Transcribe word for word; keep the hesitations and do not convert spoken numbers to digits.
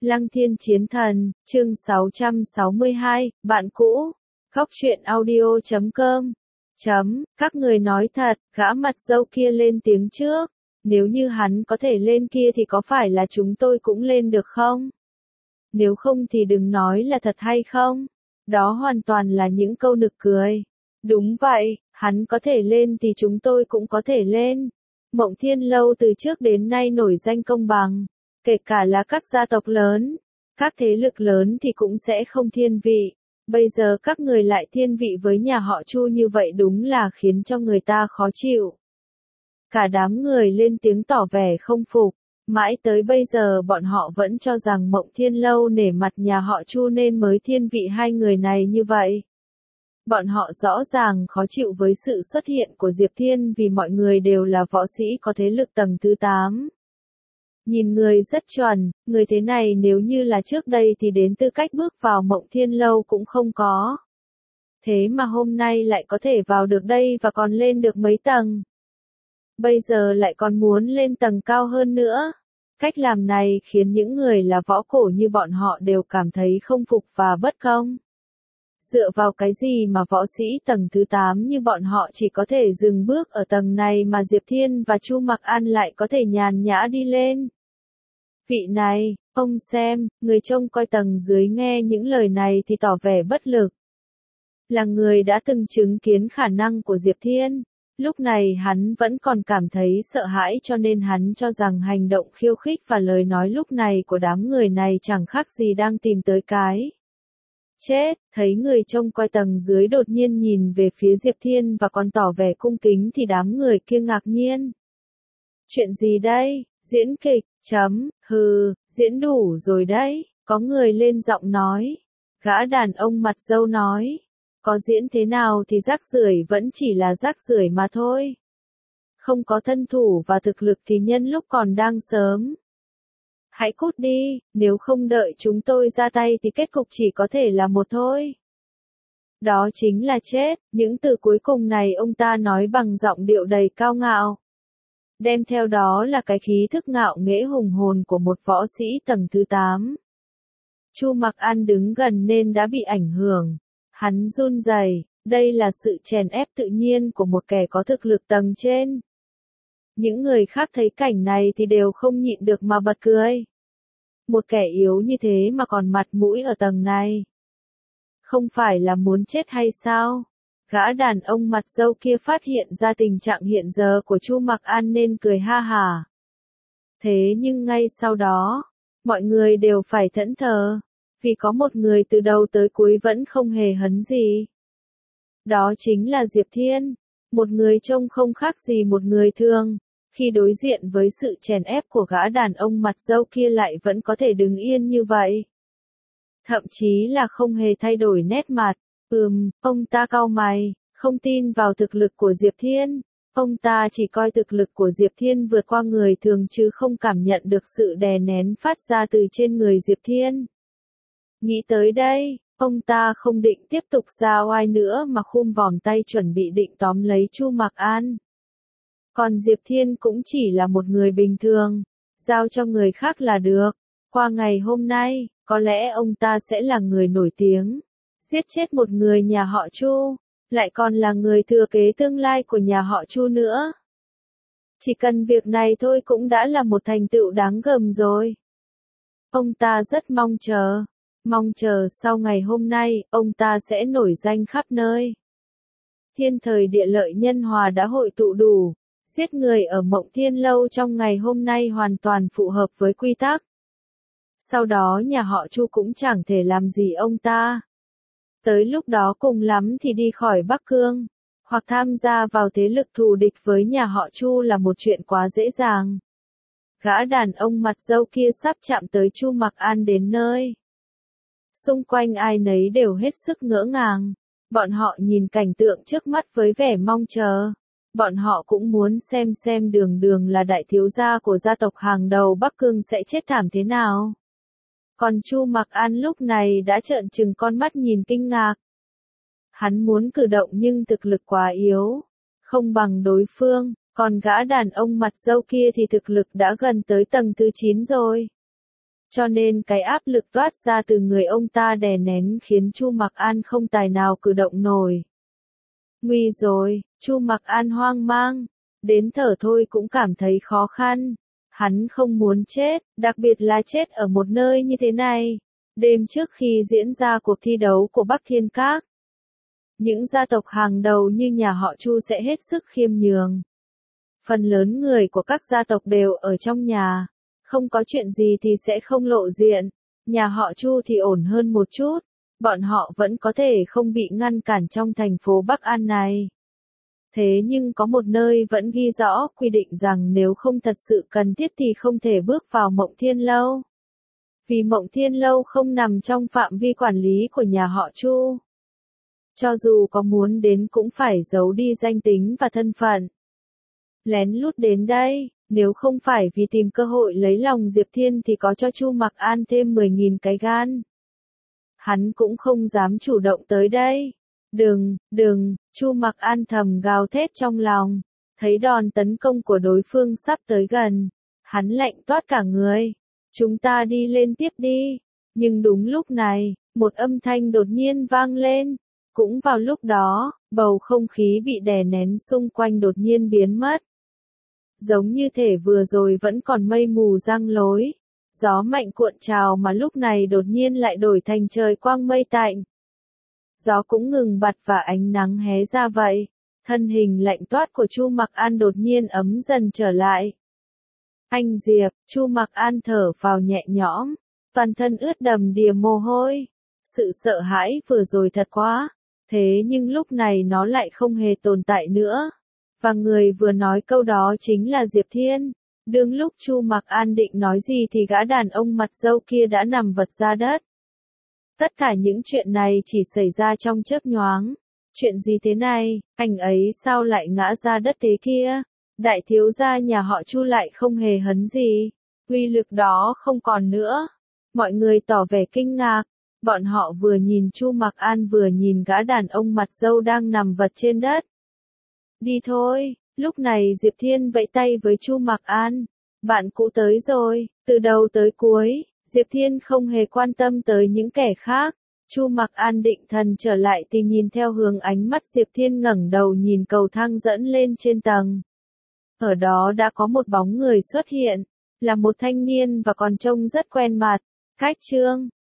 Lăng Thiên Chiến Thần, chương sáu trăm sáu mươi hai, bạn cũ. Góc truyện audio chấm com. Chấm, các người nói thật, gã mặt dâu kia lên tiếng trước. Nếu như hắn có thể lên kia thì có phải là chúng tôi cũng lên được không? Nếu không thì đừng nói là thật hay không? Đó hoàn toàn là những câu nực cười. Đúng vậy, hắn có thể lên thì chúng tôi cũng có thể lên. Mộng Thiên Lâu từ trước đến nay nổi danh công bằng. Kể cả là các gia tộc lớn, các thế lực lớn thì cũng sẽ không thiên vị. Bây giờ các người lại thiên vị với nhà họ Chu như vậy đúng là khiến cho người ta khó chịu. Cả đám người lên tiếng tỏ vẻ không phục. Mãi tới bây giờ bọn họ vẫn cho rằng Mộng Thiên Lâu nể mặt nhà họ Chu nên mới thiên vị hai người này như vậy. Bọn họ rõ ràng khó chịu với sự xuất hiện của Diệp Thiên vì mọi người đều là võ sĩ có thế lực tầng thứ tám. Nhìn người rất chuẩn, người thế này nếu như là trước đây thì đến tư cách bước vào Mộng Thiên Lâu cũng không có. Thế mà hôm nay lại có thể vào được đây và còn lên được mấy tầng. Bây giờ lại còn muốn lên tầng cao hơn nữa. Cách làm này khiến những người là võ cổ như bọn họ đều cảm thấy không phục và bất công. Dựa vào cái gì mà võ sĩ tầng thứ tám như bọn họ chỉ có thể dừng bước ở tầng này mà Diệp Thiên và Chu Mặc An lại có thể nhàn nhã đi lên. Vị này, ông xem, người trông coi tầng dưới nghe những lời này thì tỏ vẻ bất lực. Là người đã từng chứng kiến khả năng của Diệp Thiên, lúc này hắn vẫn còn cảm thấy sợ hãi cho nên hắn cho rằng hành động khiêu khích và lời nói lúc này của đám người này chẳng khác gì đang tìm tới cái chết. Thấy người trông coi tầng dưới đột nhiên nhìn về phía Diệp Thiên và còn tỏ vẻ cung kính thì đám người kia ngạc nhiên. Chuyện gì đây? Diễn kịch, chấm, hừ, diễn đủ rồi đấy, có người lên giọng nói. Gã đàn ông mặt dâu nói, có diễn thế nào thì rác rưởi vẫn chỉ là rác rưởi mà thôi. Không có thân thủ và thực lực thì nhân lúc còn đang sớm. Hãy cút đi, nếu không đợi chúng tôi ra tay thì kết cục chỉ có thể là một thôi. Đó chính là chết, những từ cuối cùng này ông ta nói bằng giọng điệu đầy cao ngạo. Đem theo đó là cái khí thức ngạo nghễ hùng hồn của một võ sĩ tầng thứ tám. Chu Mặc An đứng gần nên đã bị ảnh hưởng. Hắn run rẩy, đây là sự chèn ép tự nhiên của một kẻ có thực lực tầng trên. Những người khác thấy cảnh này thì đều không nhịn được mà bật cười. Một kẻ yếu như thế mà còn mặt mũi ở tầng này. Không phải là muốn chết hay sao? Gã đàn ông mặt dâu kia phát hiện ra tình trạng hiện giờ của Chu Mặc An nên cười ha hả. Thế nhưng ngay sau đó, mọi người đều phải thẫn thờ, vì có một người từ đầu tới cuối vẫn không hề hấn gì. Đó chính là Diệp Thiên, một người trông không khác gì một người thường, khi đối diện với sự chèn ép của gã đàn ông mặt dâu kia lại vẫn có thể đứng yên như vậy. Thậm chí là không hề thay đổi nét mặt. Ừm, ông ta cau mày, không tin vào thực lực của Diệp Thiên. Ông ta chỉ coi thực lực của Diệp Thiên vượt qua người thường chứ không cảm nhận được sự đè nén phát ra từ trên người Diệp Thiên. Nghĩ tới đây, ông ta không định tiếp tục ra oai nữa mà khum vòm tay chuẩn bị định tóm lấy Chu Mặc An. Còn Diệp Thiên cũng chỉ là một người bình thường, giao cho người khác là được. Qua ngày hôm nay, có lẽ ông ta sẽ là người nổi tiếng. Giết chết một người nhà họ Chu, lại còn là người thừa kế tương lai của nhà họ Chu nữa. Chỉ cần việc này thôi cũng đã là một thành tựu đáng gờm rồi. Ông ta rất mong chờ, mong chờ sau ngày hôm nay, ông ta sẽ nổi danh khắp nơi. Thiên thời địa lợi nhân hòa đã hội tụ đủ, giết người ở Mộng Thiên Lâu trong ngày hôm nay hoàn toàn phù hợp với quy tắc. Sau đó nhà họ Chu cũng chẳng thể làm gì ông ta. Tới lúc đó cùng lắm thì đi khỏi Bắc Cương, hoặc tham gia vào thế lực thù địch với nhà họ Chu là một chuyện quá dễ dàng. Gã đàn ông mặt dâu kia sắp chạm tới Chu Mặc An đến nơi. Xung quanh ai nấy đều hết sức ngỡ ngàng. Bọn họ nhìn cảnh tượng trước mắt với vẻ mong chờ. Bọn họ cũng muốn xem xem Đường Đường là đại thiếu gia của gia tộc hàng đầu Bắc Cương sẽ chết thảm thế nào. Còn Chu Mặc An lúc này đã trợn trừng con mắt nhìn kinh ngạc. Hắn muốn cử động nhưng thực lực quá yếu, không bằng đối phương, còn gã đàn ông mặt dâu kia thì thực lực đã gần tới tầng thứ chín rồi. cho nên cái áp lực toát ra từ người ông ta đè nén khiến Chu Mặc An không tài nào cử động nổi. Nguy rồi, Chu Mặc An hoang mang, đến thở thôi cũng cảm thấy khó khăn. Hắn không muốn chết, đặc biệt là chết ở một nơi như thế này. Đêm trước khi diễn ra cuộc thi đấu của Bắc Thiên Các, những gia tộc hàng đầu như nhà họ Chu sẽ hết sức khiêm nhường. Phần lớn người của các gia tộc đều ở trong nhà, không có chuyện gì thì sẽ không lộ diện. Nhà họ Chu thì ổn hơn một chút, bọn họ vẫn có thể không bị ngăn cản trong thành phố Bắc An này. Thế nhưng có một nơi vẫn ghi rõ quy định rằng nếu không thật sự cần thiết thì không thể bước vào Mộng Thiên Lâu. Vì Mộng Thiên Lâu không nằm trong phạm vi quản lý của nhà họ Chu. Cho dù có muốn đến cũng phải giấu đi danh tính và thân phận. Lén lút đến đây, nếu không phải vì tìm cơ hội lấy lòng Diệp Thiên thì có cho Chu Mặc An thêm mười nghìn cái gan. Hắn cũng không dám chủ động tới đây. Đừng, đừng, Chu Mặc An thầm gào thét trong lòng, thấy đòn tấn công của đối phương sắp tới gần, hắn lạnh toát cả người. Chúng ta đi lên tiếp đi. Nhưng đúng lúc này, một âm thanh đột nhiên vang lên. Cũng vào lúc đó, bầu không khí bị đè nén xung quanh đột nhiên biến mất. Giống như thể vừa rồi vẫn còn mây mù giăng lối, gió mạnh cuộn trào mà lúc này đột nhiên lại đổi thành trời quang mây tạnh. Gió cũng ngừng bặt và ánh nắng hé ra vậy. Thân hình lạnh toát của Chu Mặc An đột nhiên ấm dần trở lại. Anh Diệp, Chu Mặc An thở vào nhẹ nhõm, toàn thân ướt đầm đìa mồ hôi. Sự sợ hãi vừa rồi thật quá, thế nhưng lúc này nó lại không hề tồn tại nữa. Và người vừa nói câu đó chính là Diệp Thiên. Đương lúc Chu Mặc An định nói gì thì gã đàn ông mặt râu kia đã nằm vật ra đất. Tất cả những chuyện này chỉ xảy ra trong chớp nhoáng. Chuyện gì thế này, anh ấy sao lại ngã ra đất thế kia? Đại thiếu gia nhà họ Chu lại không hề hấn gì. Uy lực đó không còn nữa. Mọi người tỏ vẻ kinh ngạc. Bọn họ vừa nhìn Chu Mặc An vừa nhìn gã đàn ông mặt râu đang nằm vật trên đất. Đi thôi, lúc này Diệp Thiên vẫy tay với Chu Mặc An. Bạn cũ tới rồi, từ đầu tới cuối, Diệp Thiên không hề quan tâm tới những kẻ khác. Chu Mặc An định thần trở lại thì nhìn theo hướng ánh mắt Diệp Thiên ngẩng đầu nhìn cầu thang dẫn lên trên tầng. Ở đó đã có một bóng người xuất hiện, là một thanh niên và còn trông rất quen mặt. Khách Trương,